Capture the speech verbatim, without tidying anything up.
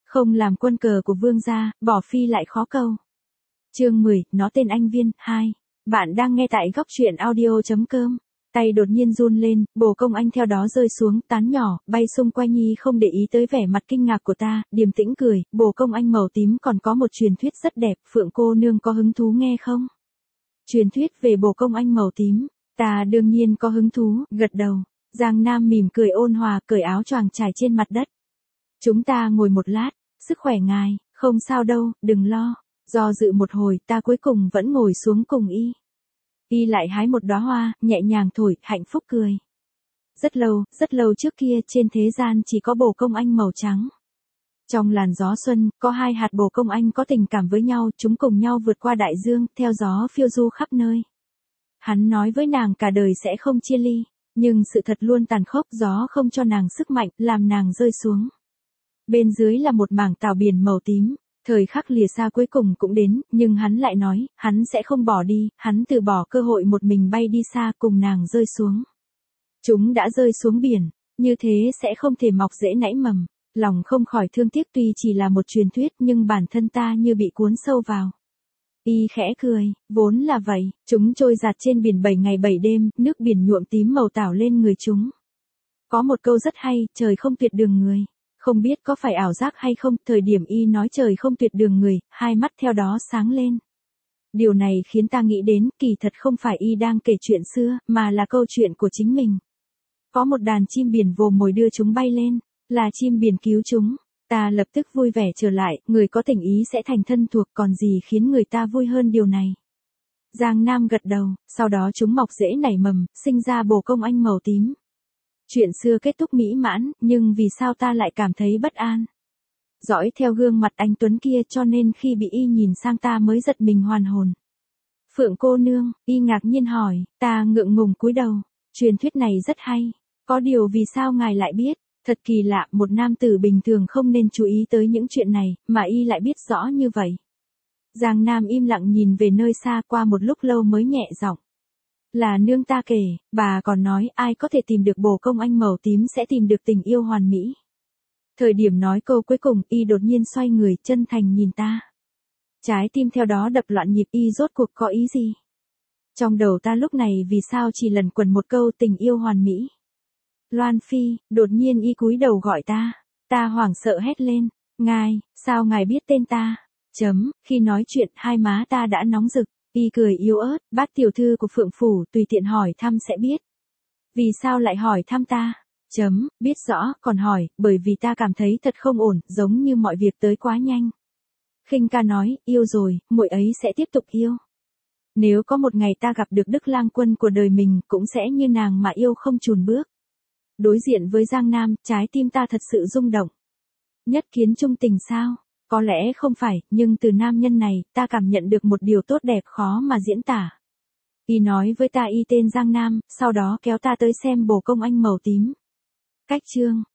Không làm quân cờ của vương gia, bỏ phi lại khó câu. Chương mười, nó tên anh Viên, hai. Bạn đang nghe tại góc truyện audio chấm com. Tay đột nhiên run lên, bồ công anh theo đó rơi xuống, tán nhỏ, bay xung quanh Nhi không để ý tới vẻ mặt kinh ngạc của ta, điềm tĩnh cười, bồ công anh màu tím còn có một truyền thuyết rất đẹp, Phượng cô nương có hứng thú nghe không? Truyền thuyết về bồ công anh màu tím, ta đương nhiên có hứng thú, gật đầu. Giang Nam mỉm cười ôn hòa, cởi áo choàng trải trên mặt đất. Chúng ta ngồi một lát, sức khỏe ngài, không sao đâu, đừng lo. Do dự một hồi, ta cuối cùng vẫn ngồi xuống cùng y. Y lại hái một đóa hoa, nhẹ nhàng thổi, hạnh phúc cười. Rất lâu, rất lâu trước kia, trên thế gian chỉ có bồ công anh màu trắng. Trong làn gió xuân, có hai hạt bồ công anh có tình cảm với nhau, chúng cùng nhau vượt qua đại dương, theo gió phiêu du khắp nơi. Hắn nói với nàng cả đời sẽ không chia ly, nhưng sự thật luôn tàn khốc, gió không cho nàng sức mạnh, làm nàng rơi xuống. Bên dưới là một mảng tảo biển màu tím. Thời khắc lìa xa cuối cùng cũng đến, nhưng hắn lại nói, hắn sẽ không bỏ đi, hắn từ bỏ cơ hội một mình bay đi xa cùng nàng rơi xuống. Chúng đã rơi xuống biển, như thế sẽ không thể mọc rễ nảy mầm, lòng không khỏi thương tiếc tuy chỉ là một truyền thuyết nhưng bản thân ta như bị cuốn sâu vào. Y khẽ cười, vốn là vậy, chúng trôi giạt trên biển bảy ngày bảy đêm, nước biển nhuộm tím màu tảo lên người chúng. Có một câu rất hay, trời không tuyệt đường người. Không biết có phải ảo giác hay không, thời điểm y nói trời không tuyệt đường người, hai mắt theo đó sáng lên. Điều này khiến ta nghĩ đến, kỳ thật không phải y đang kể chuyện xưa, mà là câu chuyện của chính mình. Có một đàn chim biển vồ mồi đưa chúng bay lên, là chim biển cứu chúng. Ta lập tức vui vẻ trở lại, người có tình ý sẽ thành thân thuộc, còn gì khiến người ta vui hơn điều này. Giang Nam gật đầu, sau đó chúng mọc rễ nảy mầm, sinh ra bồ công anh màu tím. Chuyện xưa kết thúc mỹ mãn, nhưng vì sao ta lại cảm thấy bất an? Dõi theo gương mặt anh Tuấn kia cho nên khi bị y nhìn sang ta mới giật mình hoàn hồn. Phượng cô nương, y ngạc nhiên hỏi, ta ngượng ngùng cúi đầu. Truyền thuyết này rất hay. Có điều vì sao ngài lại biết? Thật kỳ lạ, một nam tử bình thường không nên chú ý tới những chuyện này, mà y lại biết rõ như vậy. Giang Nam im lặng nhìn về nơi xa, qua một lúc lâu mới nhẹ giọng. Là nương ta kể, bà còn nói ai có thể tìm được bồ công anh màu tím sẽ tìm được tình yêu hoàn mỹ. Thời điểm nói câu cuối cùng, y đột nhiên xoay người, chân thành nhìn ta. Trái tim theo đó đập loạn nhịp, y rốt cuộc có ý gì? Trong đầu ta lúc này vì sao chỉ lẩn quẩn một câu tình yêu hoàn mỹ? Loan Phi, đột nhiên y cúi đầu gọi ta. Ta hoảng sợ hét lên, ngài, sao ngài biết tên ta? Chấm, khi nói chuyện hai má ta đã nóng rực. Y cười yếu ớt, bác tiểu thư của Phượng Phủ, tùy tiện hỏi thăm sẽ biết. Vì sao lại hỏi thăm ta? Chấm, biết rõ, còn hỏi, bởi vì ta cảm thấy thật không ổn, giống như mọi việc tới quá nhanh. Khinh ca nói, yêu rồi, muội ấy sẽ tiếp tục yêu. Nếu có một ngày ta gặp được Đức Lang Quân của đời mình, cũng sẽ như nàng mà yêu không chùn bước. Đối diện với Giang Nam, trái tim ta thật sự rung động. Nhất kiến chung tình sao? Có lẽ không phải, nhưng từ nam nhân này, ta cảm nhận được một điều tốt đẹp khó mà diễn tả. Y nói với ta y tên Giang Nam, sau đó kéo ta tới xem bồ công anh màu tím. Cách chương.